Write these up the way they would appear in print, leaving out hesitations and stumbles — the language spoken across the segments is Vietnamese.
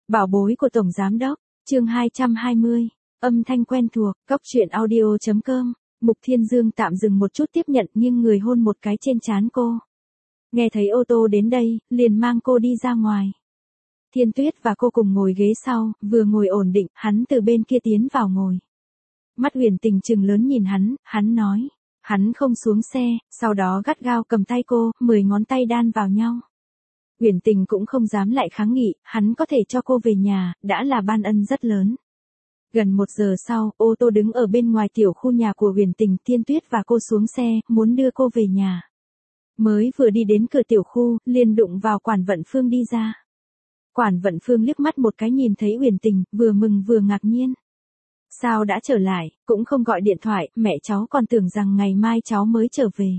Bảo bối của Tổng Giám Đốc, chương 220, âm thanh quen thuộc, cóc truyện audio.com, Mục Thiên Dương tạm dừng một chút tiếp nhận nhưng người hôn một cái trên trán cô. Nghe thấy ô tô đến đây, liền mang cô đi ra ngoài. Thiên Tuyết và cô cùng ngồi ghế sau, vừa ngồi ổn định, hắn từ bên kia tiến vào ngồi. Mắt Uyển Tình trừng lớn nhìn hắn nói. Hắn không xuống xe, sau đó gắt gao cầm tay cô, 10 ngón tay đan vào nhau. Uyển Tình cũng không dám lại kháng nghị, hắn có thể cho cô về nhà, đã là ban ân rất lớn. Gần 1 giờ sau, ô tô đứng ở bên ngoài tiểu khu nhà của Uyển Tình, Thiên Tuyết và cô xuống xe, muốn đưa cô về nhà. Mới vừa đi đến cửa tiểu khu, liền đụng vào Quản Vận Phương đi ra. Quản Vận Phương liếc mắt một cái nhìn thấy Uyển Tình, vừa mừng vừa ngạc nhiên. Sao đã trở lại, cũng không gọi điện thoại, mẹ cháu còn tưởng rằng ngày mai cháu mới trở về.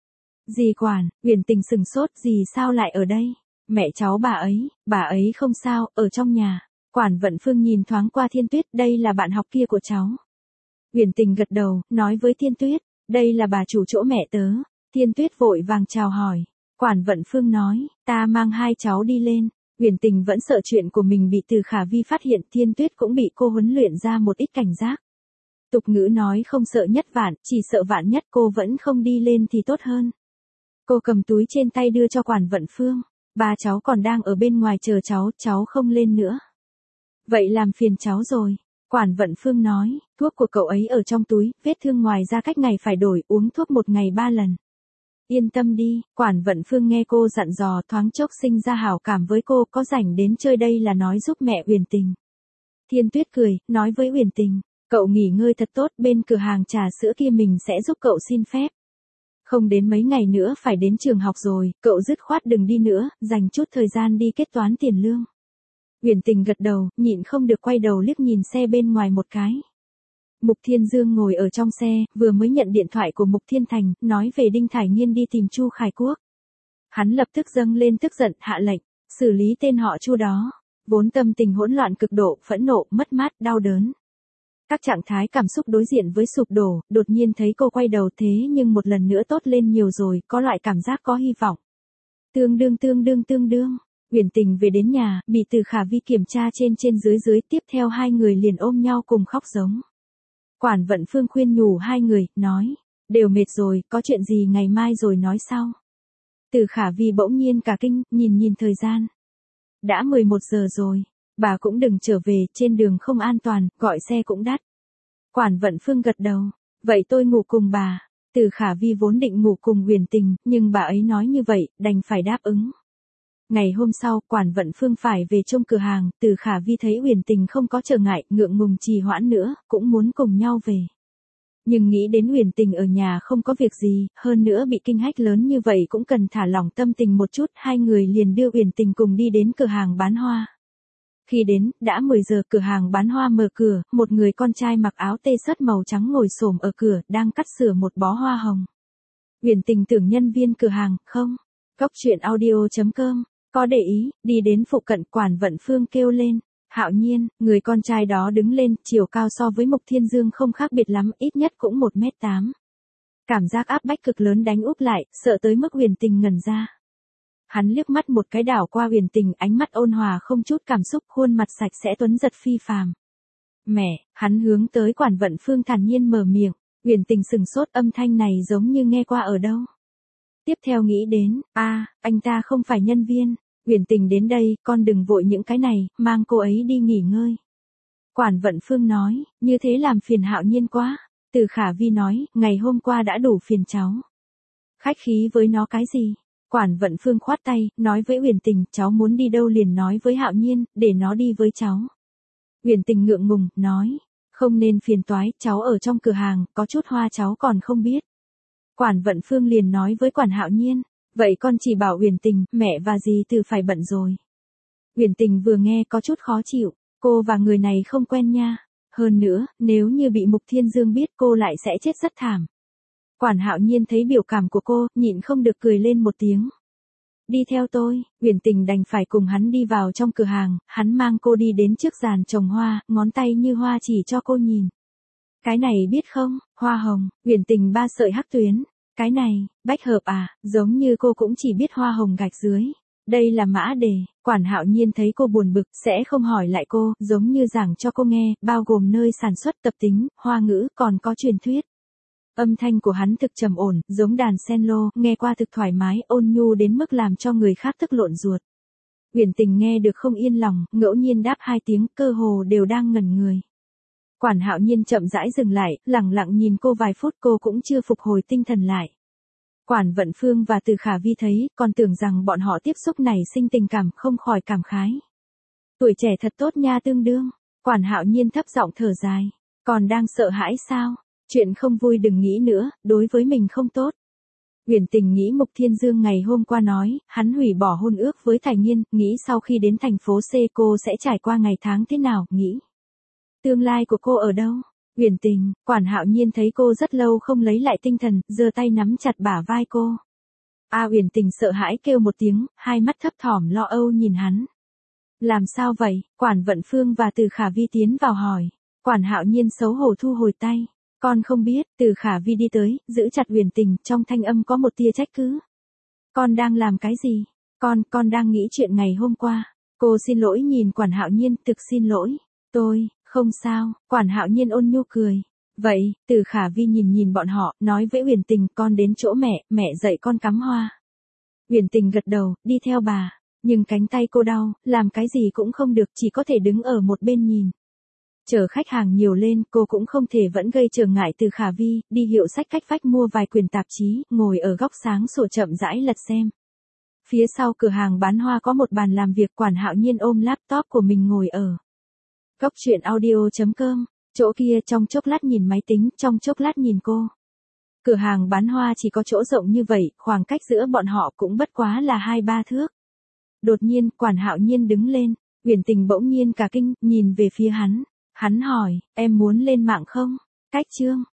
Dì Quản, Uyển Tình sừng sốt, dì sao lại ở đây? Mẹ cháu bà ấy không sao, ở trong nhà. Quản Vận Phương nhìn thoáng qua Thiên Tuyết, đây là bạn học kia của cháu. Uyển Tình gật đầu, nói với Thiên Tuyết, đây là bà chủ chỗ mẹ tớ. Thiên Tuyết vội vàng chào hỏi. Quản Vận Phương nói, ta mang hai cháu đi lên. Uyển Tình vẫn sợ chuyện của mình bị Từ Khả Vi phát hiện, Thiên Tuyết cũng bị cô huấn luyện ra một ít cảnh giác. Tục ngữ nói không sợ nhất vạn, chỉ sợ vạn nhất, cô vẫn không đi lên thì tốt hơn. Cô cầm túi trên tay đưa cho Quản Vận Phương. Ba cháu còn đang ở bên ngoài chờ cháu không lên nữa. Vậy làm phiền cháu rồi. Quản Vận Phương nói, thuốc của cậu ấy ở trong túi, vết thương ngoài ra cách ngày phải đổi, uống thuốc 1 ngày 3 lần. Yên tâm đi, Quản Vận Phương nghe cô dặn dò thoáng chốc sinh ra hảo cảm với cô, có rảnh đến chơi đây là nói giúp mẹ Uyển Tình. Thiên Tuyết cười, nói với Uyển Tình, cậu nghỉ ngơi thật tốt, bên cửa hàng trà sữa kia mình sẽ giúp cậu xin phép. Không đến mấy ngày nữa phải đến trường học rồi, cậu dứt khoát đừng đi nữa, dành chút thời gian đi kết toán tiền lương. Uyển Tình gật đầu, nhịn không được quay đầu liếc nhìn xe bên ngoài một cái. Mục Thiên Dương ngồi ở trong xe, vừa mới nhận điện thoại của Mục Thiên Thành, nói về Đinh Thải Nhiên đi tìm Chu Khải Quốc. Hắn lập tức dâng lên tức giận, hạ lệnh, xử lý tên họ Chu đó. Vốn tâm tình hỗn loạn cực độ, phẫn nộ, mất mát, đau đớn. Các trạng thái cảm xúc đối diện với sụp đổ, đột nhiên thấy cô quay đầu thế nhưng một lần nữa tốt lên nhiều rồi, có loại cảm giác có hy vọng. Tương đương. Uyển Tình về đến nhà, bị Từ Khả Vi kiểm tra trên dưới, tiếp theo hai người liền ôm nhau cùng khóc giống. Quản Vận Phương khuyên nhủ hai người, nói, đều mệt rồi, có chuyện gì ngày mai rồi nói sau. Từ Khả Vi bỗng nhiên cả kinh, nhìn thời gian. Đã 11 giờ rồi, bà cũng đừng trở về, trên đường không an toàn, gọi xe cũng đắt. Quản Vận Phương gật đầu, vậy tôi ngủ cùng bà. Từ Khả Vi vốn định ngủ cùng Uyển Tình, nhưng bà ấy nói như vậy, đành phải đáp ứng. Ngày hôm sau, Quản Vận Phương phải về trông cửa hàng, Từ Khả Vi thấy Uyển Tình không có trở ngại, ngượng ngùng trì hoãn nữa, cũng muốn cùng nhau về. Nhưng nghĩ đến Uyển Tình ở nhà không có việc gì, hơn nữa bị kinh hách lớn như vậy cũng cần thả lỏng tâm tình một chút, hai người liền đưa Uyển Tình cùng đi đến cửa hàng bán hoa. Khi đến, đã 10 giờ, cửa hàng bán hoa mở cửa, một người con trai mặc áo t-shirt màu trắng ngồi xổm ở cửa, đang cắt sửa một bó hoa hồng. Uyển Tình tưởng nhân viên cửa hàng, không. Cóc truyện audio.com, có để ý, đi đến phụ cận, Quản Vận Phương kêu lên. Hạo Nhiên, người con trai đó đứng lên, chiều cao so với Mục Thiên Dương không khác biệt lắm, ít nhất cũng 1m8. Cảm giác áp bách cực lớn đánh úp lại, sợ tới mức Uyển Tình ngẩn ra. Hắn liếc mắt một cái đảo qua Uyển Tình, ánh mắt ôn hòa không chút cảm xúc, khuôn mặt sạch sẽ tuấn giật phi phàm. Mẹ, hắn hướng tới Quản Vận Phương thản nhiên mở miệng. Uyển Tình sừng sốt, âm thanh này giống như nghe qua ở đâu. Tiếp theo nghĩ đến, anh ta không phải nhân viên. Uyển Tình đến đây, con đừng vội những cái này, mang cô ấy đi nghỉ ngơi. Quản Vận Phương nói, như thế làm phiền Hạo Nhiên quá. Từ Khả Vi nói, ngày hôm qua đã đủ phiền cháu. Khách khí với nó cái gì? Quản Vận Phương khoát tay, nói với Uyển Tình, cháu muốn đi đâu liền nói với Hạo Nhiên, để nó đi với cháu. Uyển Tình ngượng ngùng, nói, không nên phiền toái, cháu ở trong cửa hàng, có chút hoa cháu còn không biết. Quản Vận Phương liền nói với Quản Hạo Nhiên, vậy con chỉ bảo Uyển Tình, mẹ và dì Từ phải bận rồi. Uyển Tình vừa nghe có chút khó chịu, cô và người này không quen nha. Hơn nữa, nếu như bị Mục Thiên Dương biết cô lại sẽ chết rất thảm. Quản Hạo Nhiên thấy biểu cảm của cô, nhịn không được cười lên một tiếng. Đi theo tôi, Uyển Tình đành phải cùng hắn đi vào trong cửa hàng, hắn mang cô đi đến trước giàn trồng hoa, ngón tay như hoa chỉ cho cô nhìn. Cái này biết không, hoa hồng, Uyển Tình 3 sợi hắc tuyến. Cái này, bách hợp à, giống như cô cũng chỉ biết hoa hồng gạch dưới. Đây là Mã Đề. Quản Hạo Nhiên thấy cô buồn bực, sẽ không hỏi lại cô, giống như giảng cho cô nghe, bao gồm nơi sản xuất, tập tính, hoa ngữ, còn có truyền thuyết. Âm thanh của hắn thực trầm ổn, giống đàn cello, nghe qua thực thoải mái, ôn nhu đến mức làm cho người khác tức lộn ruột. Uyển Tình nghe được không yên lòng, ngẫu nhiên đáp 2 tiếng, cơ hồ đều đang ngẩn người. Quản Hạo Nhiên chậm rãi dừng lại, lẳng lặng nhìn cô vài phút, cô cũng chưa phục hồi tinh thần lại. Quản Vận Phương và Từ Khả Vi thấy, còn tưởng rằng bọn họ tiếp xúc nảy sinh tình cảm, không khỏi cảm khái. Tuổi trẻ thật tốt nha tương đương. Quản Hạo Nhiên thấp giọng thở dài. Còn đang sợ hãi sao? Chuyện không vui đừng nghĩ nữa, đối với mình không tốt. Uyển Tình nghĩ Mục Thiên Dương ngày hôm qua nói, hắn hủy bỏ hôn ước với Thải Nghiên, nghĩ sau khi đến thành phố C cô sẽ trải qua ngày tháng thế nào, nghĩ. Tương lai của cô ở đâu? Uyển Tình, Quản Hạo Nhiên thấy cô rất lâu không lấy lại tinh thần, giơ tay nắm chặt bả vai cô. Uyển Tình sợ hãi kêu một tiếng, hai mắt thấp thỏm lo âu nhìn hắn. Làm sao vậy? Quản Vận Phương và Từ Khả Vi tiến vào hỏi. Quản Hạo Nhiên xấu hổ thu hồi tay. Con không biết. Từ Khả Vi đi tới, giữ chặt Uyển Tình, trong thanh âm có một tia trách cứ. Con đang làm cái gì? Con đang nghĩ chuyện ngày hôm qua. Cô xin lỗi nhìn Quản Hạo Nhiên, thực xin lỗi. Tôi, không sao. Quản Hạo Nhiên ôn nhu cười. Vậy, Từ Khả Vi nhìn bọn họ, nói với Uyển Tình, con đến chỗ mẹ dạy con cắm hoa. Uyển Tình gật đầu, đi theo bà. Nhưng cánh tay cô đau, làm cái gì cũng không được, chỉ có thể đứng ở một bên nhìn. Chờ khách hàng nhiều lên, cô cũng không thể vẫn gây trở ngại Từ Khả Vi, đi hiệu sách cách vách mua vài quyển tạp chí, ngồi ở góc sáng sủa chậm rãi lật xem. Phía sau cửa hàng bán hoa có một bàn làm việc, Quản Hạo Nhiên ôm laptop của mình ngồi ở góc truyện audio.com, chỗ kia trong chốc lát nhìn máy tính, trong chốc lát nhìn cô. Cửa hàng bán hoa chỉ có chỗ rộng như vậy, khoảng cách giữa bọn họ cũng bất quá là 2-3 thước. Đột nhiên, Quản Hạo Nhiên đứng lên, Uyển Tình bỗng nhiên cả kinh, nhìn về phía hắn. Hắn hỏi, em muốn lên mạng không? Cách chương.